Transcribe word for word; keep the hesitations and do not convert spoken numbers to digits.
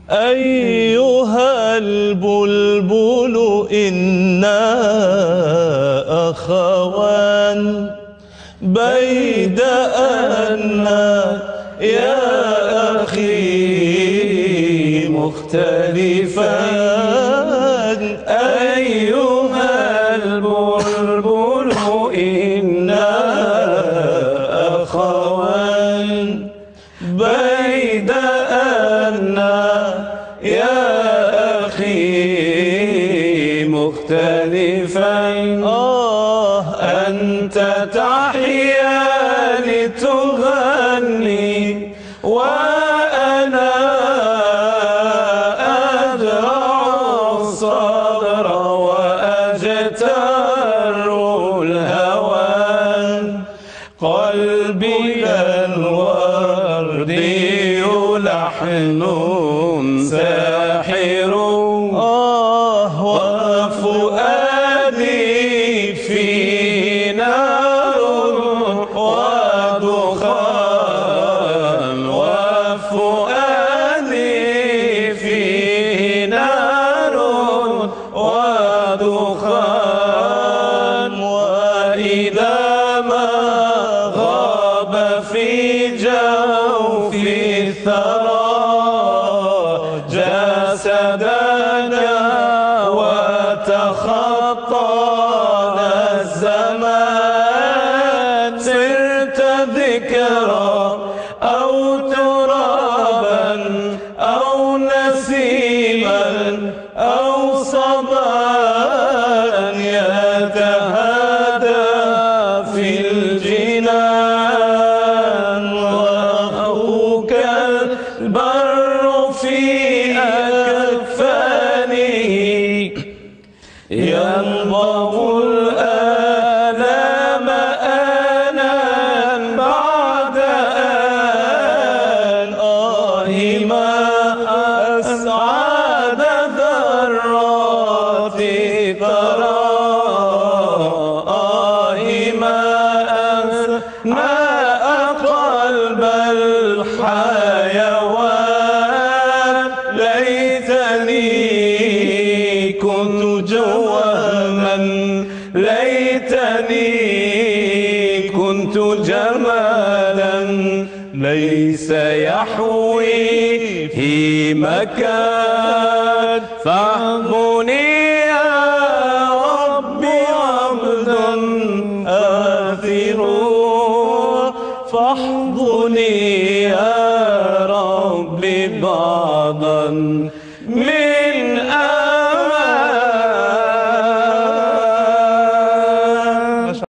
أيها البلبل إنا أخوان بيد أننا يا أخي مختلفان. أيها البلبل إنا أخوان بيد أننا يا أخي مختلفين. آه أنت تحيا لتغني وأنا أدرع الصدر وأجتر الهوان. قلبي الوردي لحن ساحر آه وفؤادي في نار ودخان. وفؤادي في نار ودخان. وإذا ما غاب في جوف الثرى جسدنا وتخطانا الزمان. صرت ذكرى أو ترابا أو نسيما أو صبا يتهادى في الجنان. وأخوك البر في أكفانه ينضب الآلام آنا بعد آن. آه ما أسعد ذرات ثرى. آه ما ما قلب الحيوان. ليتني كنت جواما ليتني كنت جمالا ليس يحويه مكان. فاهمني يا ربي عبد آثر فاحضني يا ربي بعضا من